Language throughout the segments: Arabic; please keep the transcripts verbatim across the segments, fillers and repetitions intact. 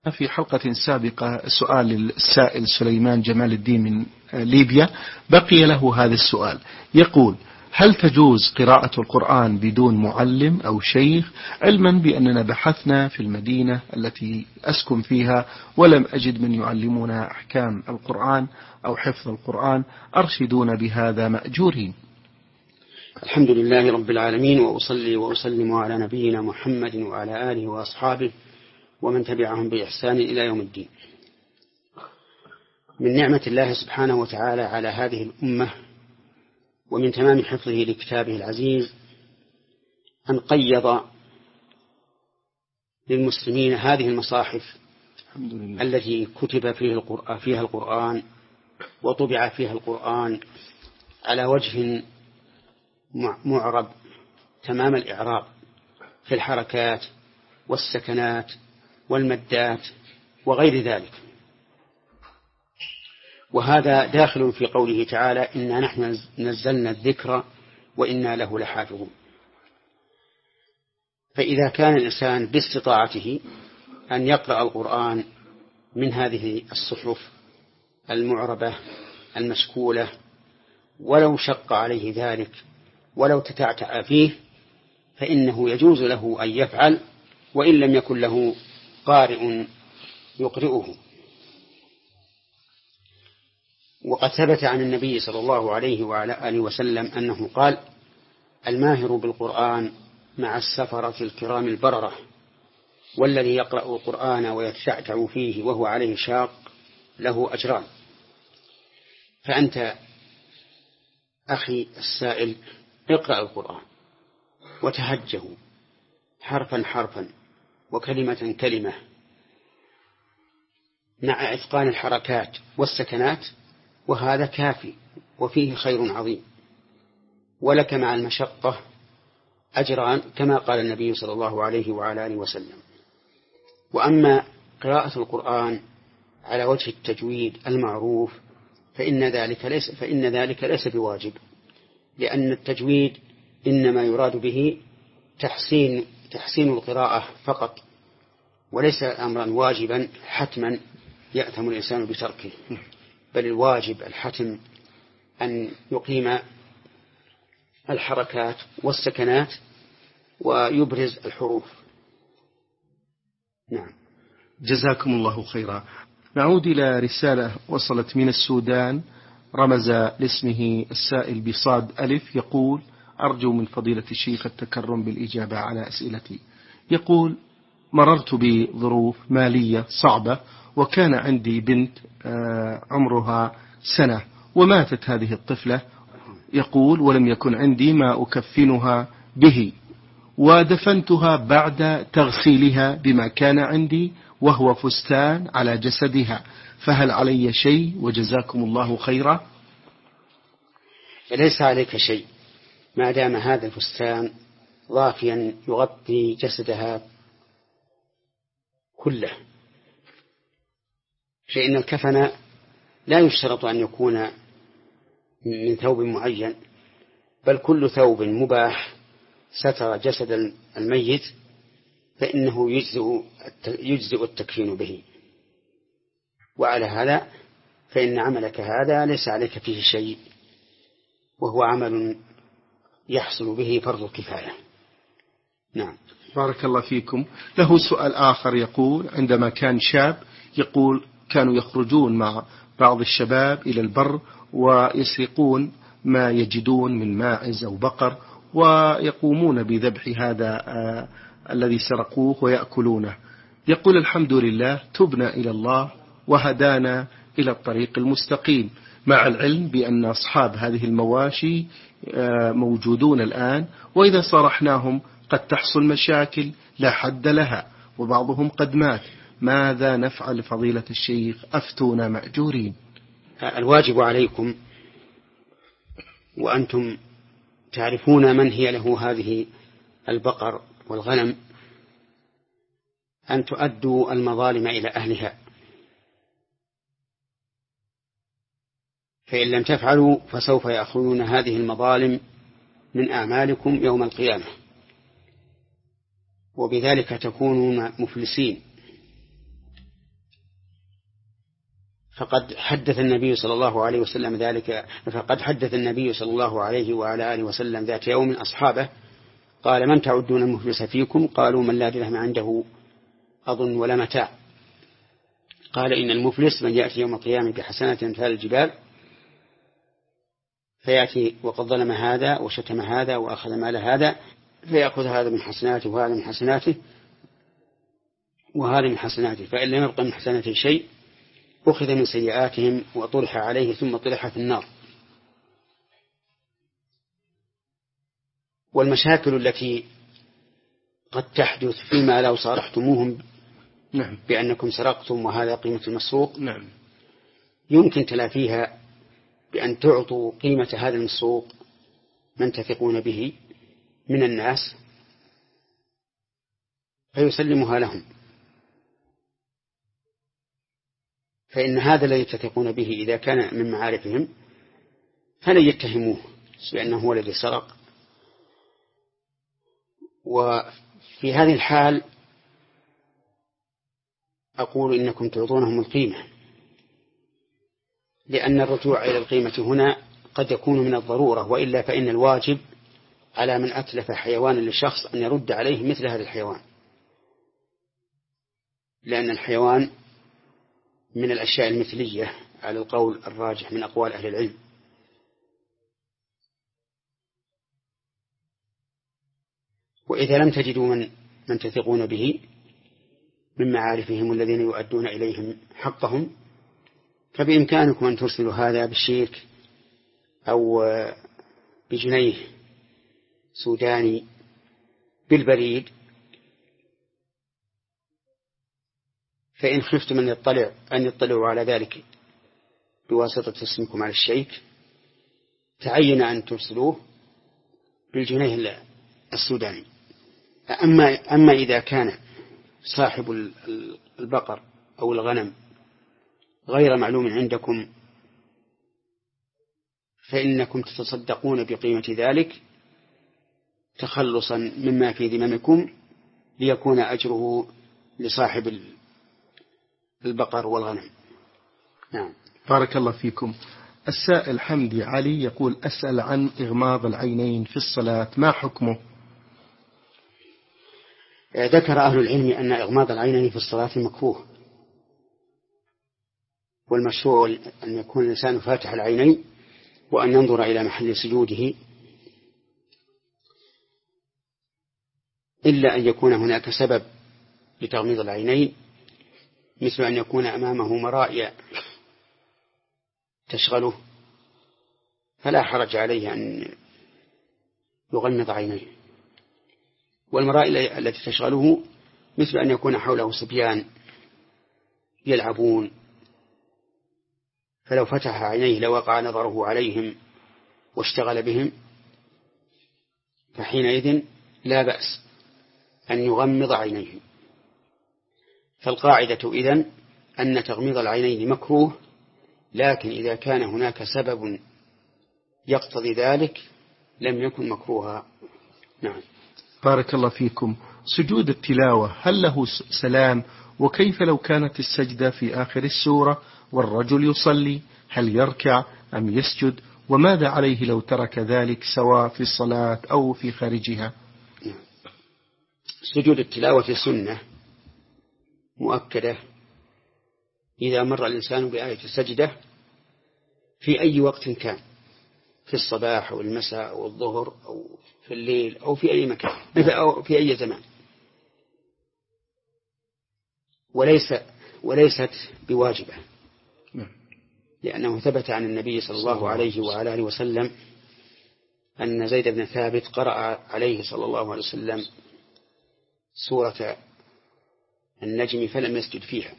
في حلقة سابقة سؤال السائل سليمان جمال الدين من ليبيا، بقي له هذا السؤال. يقول: هل تجوز قراءة القرآن بدون معلم أو شيخ، علما بأننا بحثنا في المدينة التي أسكن فيها ولم أجد من يعلمنا أحكام القرآن أو حفظ القرآن، أرشدون بهذا مأجورين. الحمد لله رب العالمين، وأصلي وأسلم على نبينا محمد وعلى آله وأصحابه ومن تبعهم بإحسان إلى يوم الدين. من نعمة الله سبحانه وتعالى على هذه الأمة ومن تمام حفظه لكتابه العزيز أن قيض للمسلمين هذه المصاحف التي كتب فيه القرآن فيها القرآن وطبع فيها القرآن على وجه معرب تمام الإعراب في الحركات والسكنات والمدات وغير ذلك، وهذا داخل في قوله تعالى: إنا نحن نزلنا الذكر وإنا له لحافظون. فإذا كان الإنسان باستطاعته أن يقرأ القرآن من هذه الصحف المعربة المشكولة ولو شق عليه ذلك ولو تتعتع فيه، فإنه يجوز له أن يفعل وإن لم يكن له قارئ يقرئه. وقد ثبت عن النبي صلى الله عليه وعلى آله وسلم أنه قال: الماهر بالقرآن مع السفرة الكرام البررة، والذي يقرأ القرآن ويتشعتع فيه وهو عليه شاق له أجران. فأنت أخي السائل اقرأ القرآن وتهجه حرفا حرفا وكلمة كلمة مع إتقان الحركات والسكنات، وهذا كافي وفيه خير عظيم، ولك مع المشقة أجران كما قال النبي صلى الله عليه وعلى آله وسلم. وأما قراءة القرآن على وجه التجويد المعروف فإن ذلك ليس فإن ذلك ليس بواجب، لأن التجويد إنما يراد به تحسين تحسين القراءة فقط، وليس أمرا واجبا حتما يأثم الإنسان بتركه، بل الواجب الحتم أن يقيم الحركات والسكنات ويبرز الحروف. نعم. جزاكم الله خيرا. نعود إلى رسالة وصلت من السودان، رمز لاسمه السائل بصاد ألف، يقول: أرجو من فضيلة الشيخ التكرم بالإجابة على أسئلتي. يقول: مررت بظروف مالية صعبة، وكان عندي بنت عمرها سنة وماتت هذه الطفلة. يقول: ولم يكن عندي ما أكفنها به، ودفنتها بعد تغسيلها بما كان عندي وهو فستان على جسدها، فهل علي شيء؟ وجزاكم الله خيرا. ليس عليك شيء ما دام هذا الفستان ضافيا يغطي جسدها كله، فإن الكفن لا يشترط أن يكون من ثوب معين، بل كل ثوب مباح ستر جسد الميت فإنه يجزئ يجزئ التكفين به. وعلى هذا فإن عملك هذا ليس عليك فيه شيء، وهو عمل يحصل به فرض الكفاية. نعم. بارك الله فيكم. له سؤال آخر، يقول: عندما كان شاب، يقول كانوا يخرجون مع بعض الشباب إلى البر ويسرقون ما يجدون من ماعز أو بقر، ويقومون بذبح هذا آه الذي سرقوه ويأكلونه. يقول: الحمد لله تبنا إلى الله وهدانا إلى الطريق المستقيم، مع العلم بأن أصحاب هذه المواشي آه موجودون الآن، وإذا صرحناهم قد تحصل مشاكل لا حد لها، وبعضهم قد مات. ماذا نفعل فضيلة الشيخ؟ أفتونا مأجورين. الواجب عليكم وأنتم تعرفون من هي له هذه البقر والغنم أن تؤدوا المظالم إلى أهلها، فإن لم تفعلوا فسوف يأخذون هذه المظالم من أعمالكم يوم القيامة، وبذلك تكونون مفلسين. فقد حدث النبي صلى الله عليه وسلم ذلك فقد حدث النبي صلى الله عليه وعلى آله وسلم ذات يوم أصحابه قال: من تعدون المفلس فيكم؟ قالوا: من لا درهم عنده أظن ولا متاع. قال: إن المفلس من يأتي يوم القيامة بحسنة أمثال الجبال، فيأتي وقد ظلم هذا وشتم هذا وأخذ مال هذا، فيأخذ هذا من حسناته وهذا من حسناته وهذا من حسناته، فإن لم يبق من حسناته شيء أخذ من سيئاتهم وطرح عليه ثم طرح في النار. والمشاكل التي قد تحدث فيما لو صارحتموهم نعم. بأنكم سرقتم وهذا قيمة المسروق، نعم. يمكن تلافيها بأن تعطوا قيمة هذا المسروق من تثقون به من الناس فيسلمها لهم، فإن هذا الذي تثقون به إذا كان من معارفهم فلن يتهموه بأنه هو الذي سرق. وفي هذه الحال أقول إنكم تعطونهم القيمة، لأن الرجوع إلى القيمة هنا قد يكون من الضرورة، وإلا فإن الواجب على من أتلف حيوانا للشخص أن يرد عليه مثل هذا الحيوان، لأن الحيوان من الأشياء المثلية على القول الراجح من أقوال أهل العلم. وإذا لم تجدوا من, من تثقون به من معارفهم الذين يؤدون إليهم حقهم، فبإمكانكم أن ترسلوا هذا بالشيك أو بجنيه سوداني بالبريد، فإن خفتم أن يطلع أن يطلعوا على ذلك بواسطة اسمكم على الشيك تعين أن ترسلوه بالجنيه السوداني. أما, أما إذا كان صاحب البقر أو الغنم غير معلوم عندكم فإنكم تتصدقون بقيمة ذلك تخلصا مما في ذممكم ليكون أجره لصاحب البقر والغنم. نعم. بارك الله فيكم. السائل حمدي علي يقول: أسأل عن إغماض العينين في الصلاة، ما حكمه؟ ذكر أهل العلم أن إغماض العينين في الصلاة مكروه، والمشروع أن يكون الإنسان فاتح العينين وأن ينظر إلى محل سجوده، إلا أن يكون هناك سبب لتغميض العينين، مثل أن يكون أمامه مرائي تشغله، فلا حرج عليه أن يغمض عينيه. والمرائي التي تشغله مثل أن يكون حوله صبيان يلعبون، فلو فتح عينيه لوقع نظره عليهم واشتغل بهم، فحينئذ لا بأس أن يغمض عينيه. فالقاعدة إذن أن تغميض العينين مكروه، لكن إذا كان هناك سبب يقتضي ذلك لم يكن مكروها. نعم. بارك الله فيكم. سجود التلاوة هل له سلام؟ وكيف لو كانت السجدة في آخر السورة والرجل يصلي، هل يركع أم يسجد؟ وماذا عليه لو ترك ذلك سواء في الصلاة أو في خارجها؟ سجود التلاوة سنة مؤكدة إذا مر الإنسان بآية السجدة في أي وقت كان، في الصباح أو المساء أو الظهر أو في الليل أو في أي مكان أو في أي زمان، وليس وليست بواجبة، لأنه ثبت عن النبي صلى الله عليه وعلى آله وسلم أن زيد بن ثابت قرأ عليه صلى الله عليه وسلم سورة النجم فلم يسجد فيها.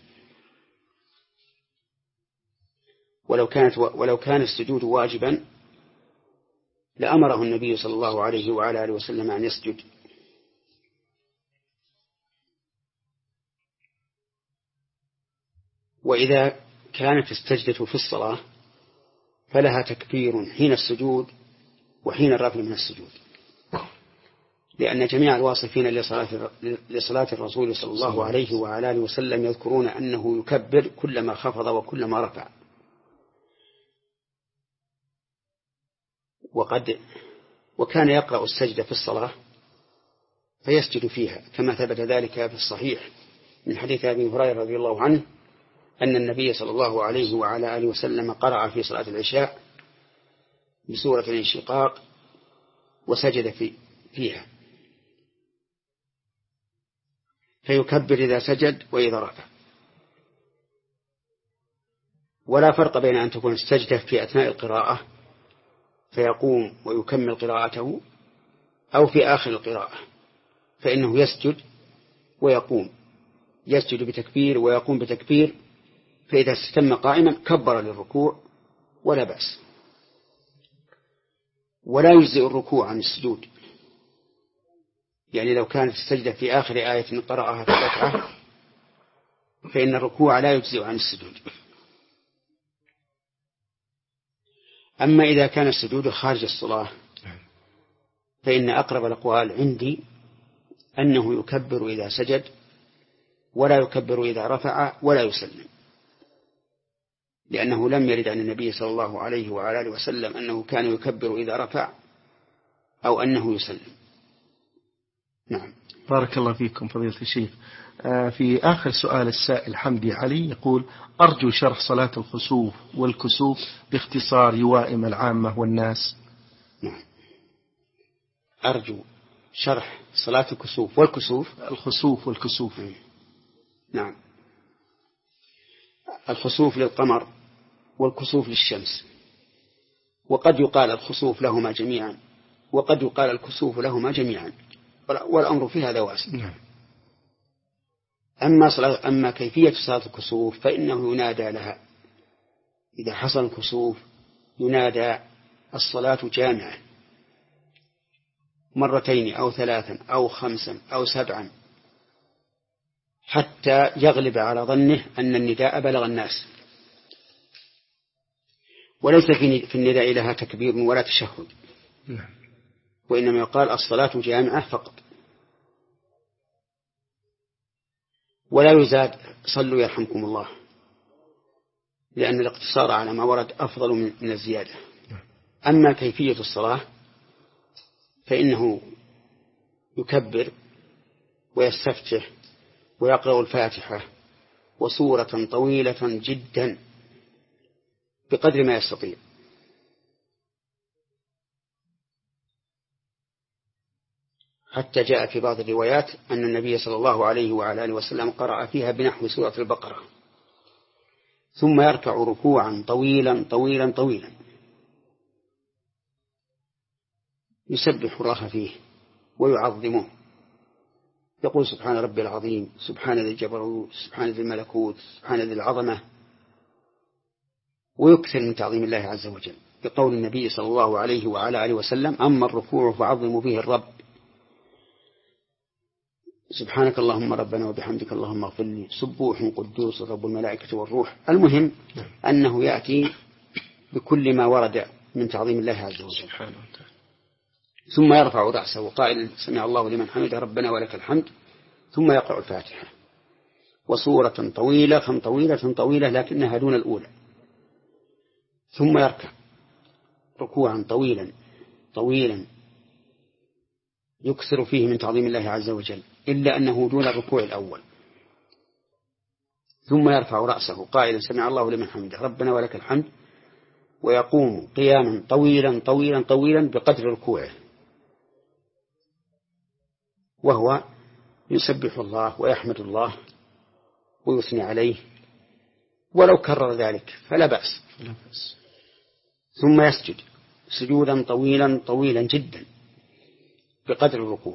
ولو كانت ولو كان السجود واجبا لأمره النبي صلى الله عليه وعلى آله وسلم أن يسجد. وإذا كانت السجدة في الصلاة فلها تكبير حين السجود وحين الرفع من السجود، لأن جميع الواصفين لصلاة, لصلاة الرسول صلى الله عليه وعلى آله وسلم يذكرون أنه يكبر كلما خفض وكلما رفع. وقد وكان يقرأ السجدة في الصلاة فيسجد فيها، كما ثبت ذلك في الصحيح من حديث أبي هريرة رضي الله عنه أن النبي صلى الله عليه وعلى آله وسلم قرأ في صلاة العشاء بسورة الانشقاق وسجد في فيها، فيكبر إذا سجد وإذا رفع. ولا فرق بين أن تكون السجدة في أثناء القراءة فيقوم ويكمل قراءته أو في آخر القراءة، فإنه يسجد ويقوم، يسجد بتكبير ويقوم بتكبير، فإذا استتم قائما كبر للركوع ولا بأس. ولا يجزئ الركوع عن السجود، يعني لو كانت السجدة في آخر آية قرأها في الركعة فإن الركوع لا يجزئ عن السجود. أما إذا كان السجود خارج الصلاة فإن أقرب الأقوال عندي أنه يكبر إذا سجد ولا يكبر إذا رفع ولا يسلم، لأنه لم يرد عن النبي صلى الله عليه وعلى آله وسلم أنه كان يكبر إذا رفع أو أنه يسلم. نعم. بارك الله فيكم فضيلة الشيخ. في آخر سؤال السائل حمدي علي يقول: أرجو شرح صلاة الخسوف والكسوف باختصار يوائم العامة والناس. نعم. أرجو شرح صلاة الكسوف والكسوف. الخسوف والكسوف. نعم. الخسوف للقمر والكسوف للشمس، وقد يقال الخسوف لهما جميعا وقد يقال الكسوف لهما جميعا، والأمر في هذا واسع. نعم. أما, صلاة أما كيفية صلاة الكسوف فإنه ينادى لها إذا حصل الكسوف، ينادى الصلاة جامعة مرتين أو ثلاثا أو خمسا أو سبعا حتى يغلب على ظنه أن النداء بلغ الناس. وليس في النداء لها تكبير ولا تشهد، وإنما يقال الصلاة جامعة فقط، ولا يزاد صلوا يرحمكم الله، لأن الاقتصار على ما ورد أفضل من الزيادة. أما كيفية الصلاة فإنه يكبر ويستفتح ويقرأ الفاتحة وسورة طويلة جدا بقدر ما يستطيع، حتى جاء في بعض الروايات أن النبي صلى الله عليه وعلى آله وسلم قرأ فيها بنحو سورة البقرة، ثم يركع ركوعا طويلا طويلا طويلا يسبح الله فيه ويعظمه، يقول سبحان ربي العظيم، سبحان ذي الجبروت، سبحان ذي الملكوت، سبحان ذي العظمة، ويكثر من تعظيم الله عز وجل، بقول النبي صلى الله عليه وعلى آله وسلم: أما الركوع فعظموا به الرب، سبحانك اللهم ربنا وبحمدك اللهم اغفر لي، سبوح قدوس رب الملائكة والروح. المهم أنه يأتي بكل ما ورد من تعظيم الله عز وجل، ثم يرفع رأسه قائلا: سمع الله لمن حمده ربنا ولك الحمد، ثم يقرأ الفاتحة وسورة طويلة طويلة طويلة لكنها دون الأولى، ثم يركع ركوعا طويلا طويلا يكثر فيه من تعظيم الله عز وجل، إلا أنه دون الركوع الأول، ثم يرفع رأسه قائلا: سمع الله لمن حمده ربنا ولك الحمد، ويقوم قياما طويلا طويلا طويلا بقدر ركوعه، وهو يسبح الله ويحمد الله ويثني عليه، ولو كرر ذلك فلا بأس. ثم يسجد سجودا طويلا طويلا جدا بقدر الركوع،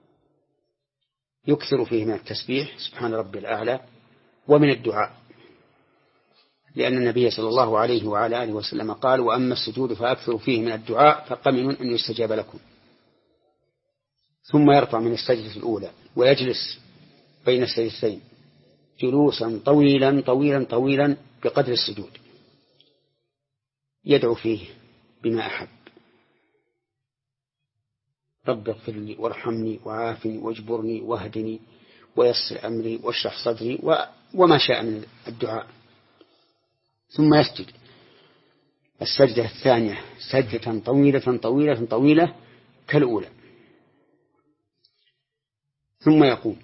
يكثر فيه من التسبيح سبحان ربي الأعلى ومن الدعاء، لأن النبي صلى الله عليه وعلى آله وسلم قال: وأما السجود فأكثر فيه من الدعاء فقمن أن يستجاب لكم. ثم يرفع من السجدة الأولى ويجلس بين السجدتين جلوسا طويلا طويلا طويلا بقدر السجود، يدعو فيه بما أحب، رب اغفر لي وارحمني وعافني واجبرني واهدني ويسر أمري واشرح صدري وما شاء من الدعاء. ثم يسجد السجدة الثانية سجدة طويلة طويلة طويلة كالأولى، ثم يقوم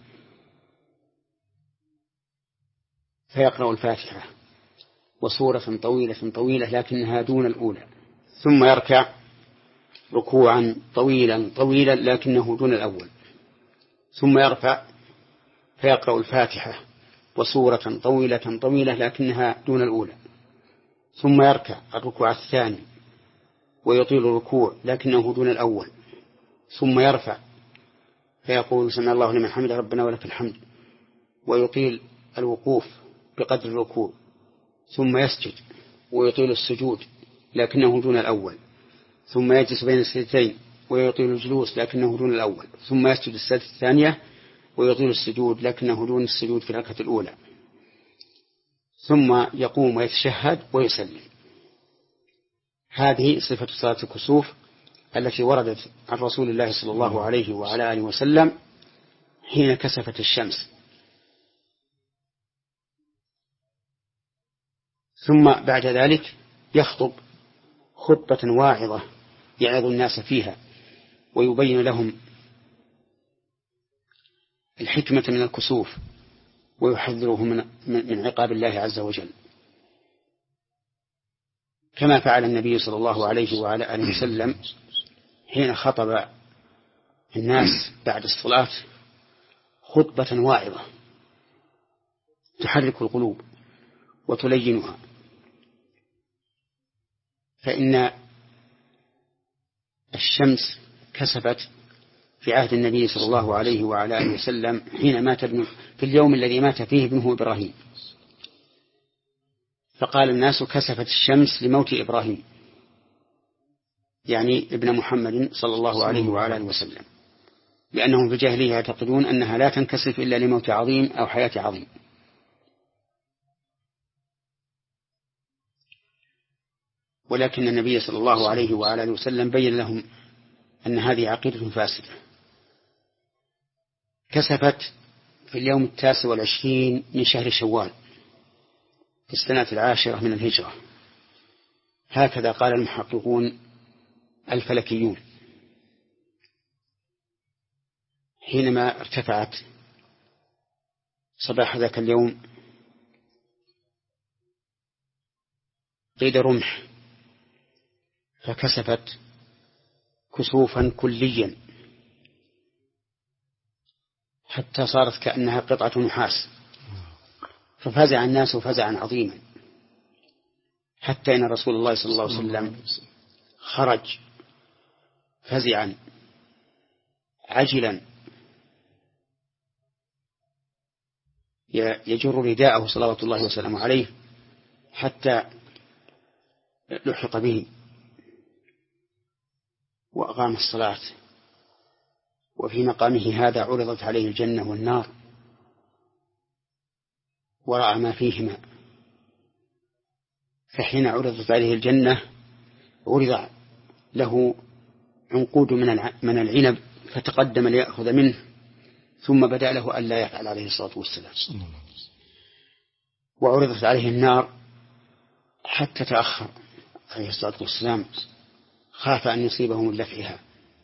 فيقرأ الفاتحة وسورة طويلة طويلة لكنها دون الأولى، ثم يركع ركوعا طويلا طويلا لكنه دون الأول، ثم يرفع فيقرأ الفاتحة وسورة طويلة طويلة لكنها دون الأولى، ثم يركع الركوع الثاني ويطيل الركوع لكنه دون الأول، ثم يرفع فيقول سمع الله لمن حمده ربنا ولك الحمد ويطيل الوقوف بقدر الركوع، ثم يسجد ويطيل السجود لكنه دون الأول، ثم يجلس بين السجدتين ويطيل الجلوس لكنه دون الأول، ثم يسجد السجدة الثانية ويطيل السجود لكنه دون السجود في الركعة الأولى، ثم يقوم ويتشهد ويسلم. هذه صفة صلاة الكسوف التي وردت عن رسول الله صلى الله عليه وعلى آله وسلم حين كسفت الشمس. ثم بعد ذلك يخطب خطبة واعظة يعظ الناس فيها ويبين لهم الحكمة من الكسوف ويحذرهم من عقاب الله عز وجل، كما فعل النبي صلى الله عليه وعلى آله وسلم حين خطب الناس بعد الصلاة خطبة واعظة تحرك القلوب وتلينها. فإن الشمس كسفت في عهد النبي صلى الله عليه وعلى آله وسلم حين مات ابنه في اليوم الذي مات فيه ابنه إبراهيم، فقال الناس كسفت الشمس لموت إبراهيم، يعني ابن محمد صلى الله عليه وعلى آله وسلم، لأنهم في الجاهلية يعتقدون أنها لا تنكسف إلا لموت عظيم أو حياة عظيم. ولكن النبي صلى الله عليه وعلى آله وسلم بين لهم أن هذه عقيدة فاسدة. كسفت في اليوم التاسع والعشرين من شهر شوال في السنة العاشرة من الهجرة، هكذا قال المحققون الفلكيون، حينما ارتفعت صباح ذاك اليوم قيد رمح فكسفت كسوفا كليا حتى صارت كأنها قطعة نحاس، ففزع الناس فزعا عظيما، حتى إن رسول الله صلى الله عليه وسلم خرج فزعا عجلا يجر رداءه صلوات الله وسلامه عليه حتى لحق به، وأقام الصلاة، وفي مقامه هذا عرضت عليه الجنة والنار ورأى ما فيهما. فحين عرضت عليه الجنة عرض له عنقود من العنب فتقدم ليأخذ منه، ثم بدأ له أن لا يفعل عليه الصلاة والسلام. وعرضت عليه النار حتى تأخر عليه الصلاة والسلام، خاف أن يصيبه من لفعها،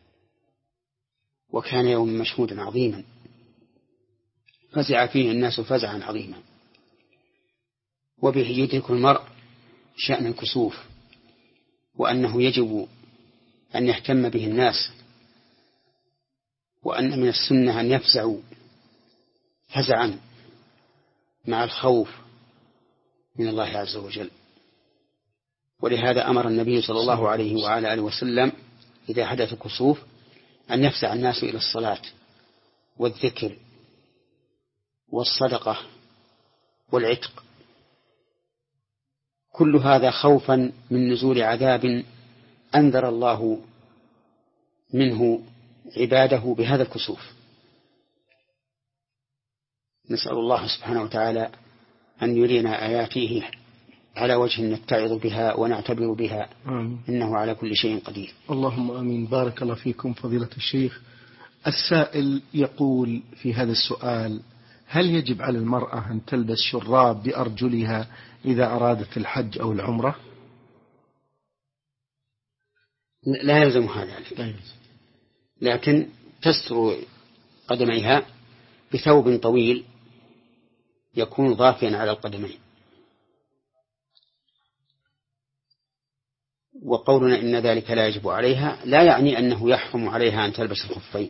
وكان يوم مشهودا عظيما فزع فيه الناس فزعا عظيما. وبه يدرك المرء شأن الكسوف، وأنه يجب أن يهتم به الناس، وأن من السنة أن يفزعوا فزعا مع الخوف من الله عز وجل. ولهذا أمر النبي صلى الله عليه وعلى آله وسلم إذا حدث كسوف أن يفزع الناس إلى الصلاة والذكر والصدقة والعتق، كل هذا خوفا من نزول عذاب أنذر الله منه عباده بهذا الكسوف. نسأل الله سبحانه وتعالى أن يرينا آياته على وجه نتعظ بها ونعتبر بها. آمين. إنه على كل شيء قدير. اللهم آمين. بارك الله فيكم فضيلة الشيخ. السائل يقول في هذا السؤال: هل يجب على المرأة أن تلبس شراب بأرجلها إذا أرادت الحج أو العمرة؟ لا يلزمها ذلك، لكن تستر قدميها بثوب طويل يكون ضافيا على القدمين. وقولنا إن ذلك لا يجب عليها لا يعني أنه يحرم عليها أن تلبس الخفين،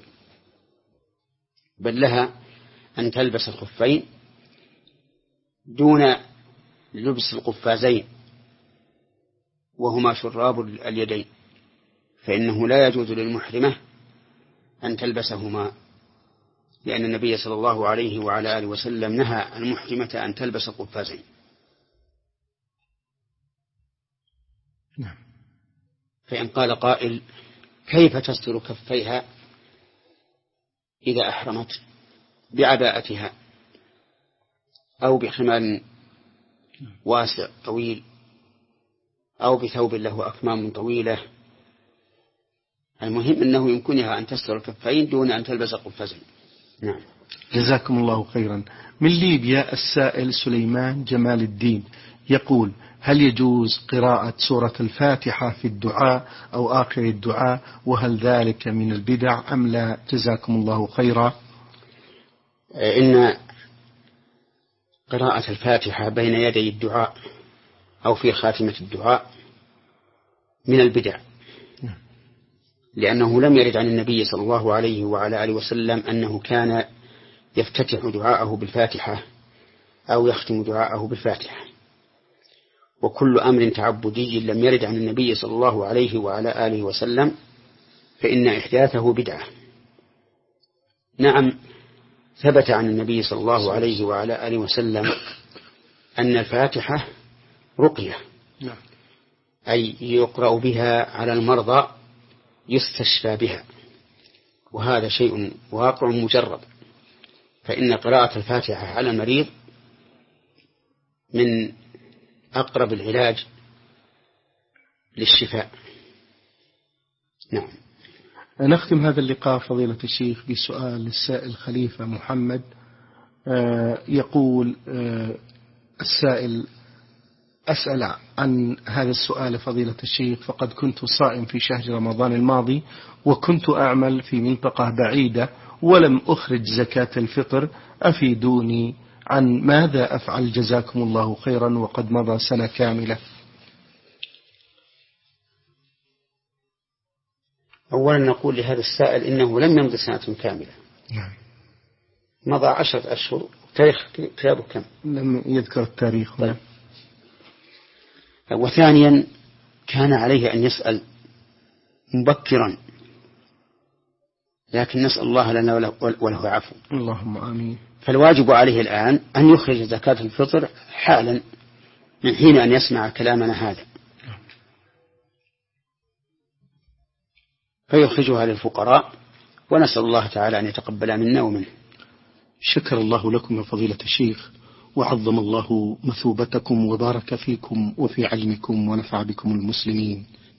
بل لها أن تلبس الخفين دون لبس القفازين وهما شراب اليدين، فإنه لا يجوز للمحرمة أن تلبسهما، لأن النبي صلى الله عليه وعلى آله وسلم نهى المحرمة أن تلبس القفازين. نعم. فإن قال قائل: كيف تستر كفيها إذا أحرمت بعباءتها أو بخمار واسع طويل أو بثوب له أكمام طويلة؟ المهم أنه يمكنها أن تستر الكفين دون أن تلبس قفازين. نعم. جزاكم الله خيرا. من ليبيا السائل سليمان جمال الدين يقول: هل يجوز قراءة سورة الفاتحة في الدعاء أو آخر الدعاء، وهل ذلك من البدع أم لا؟ جزاكم الله خيرا. إن قراءة الفاتحة بين يدي الدعاء أو في خاتمة الدعاء من البدع، لأنه لم يرد عن النبي صلى الله عليه وعلى آله وسلم أنه كان يفتتح دعاءه بالفاتحة أو يختم دعاءه بالفاتحة. وكل أمر تعبدي لم يرد عن النبي صلى الله عليه وعلى آله وسلم فإن إحداثه بدعة. نعم، ثبت عن النبي صلى الله عليه وعلى آله وسلم أن الفاتحة رقية، أي يقرأ بها على المرضى يستشفى بها، وهذا شيء واقع مجرب، فإن قراءة الفاتحة على المريض من أقرب العلاج للشفاء. نعم. نختم هذا اللقاء فضيلة الشيخ بسؤال للسائل خليفة محمد. آه يقول آه السائل: أسأل عن هذا السؤال فضيلة الشيخ، فقد كنت صائم في شهر رمضان الماضي وكنت أعمل في منطقة بعيدة ولم أخرج زكاة الفطر، أفيدوني عن ماذا أفعل جزاكم الله خيرا وقد مضى سنة كاملة. أولا نقول لهذا السائل إنه لم يمضي سنة كاملة. نعم. مضى عشرة أشهر. تاريخ كتابه كم؟ لم يذكر التاريخ. طيب. وثانيا كان عليه أن يسأل مبكرا، لكن نسأل الله لنا وله عفو. اللهم آمين. فالواجب عليه الآن أن يخرج زكاة الفطر حالا من حين أن يسمع كلامنا هذا، فيخرجها للفقراء، ونسأل الله تعالى أن يتقبل منا ومنه. شكر الله لكم يا فضيلة الشيخ، وعظم الله مثوبتكم وبارك فيكم وفي علمكم ونفع بكم المسلمين.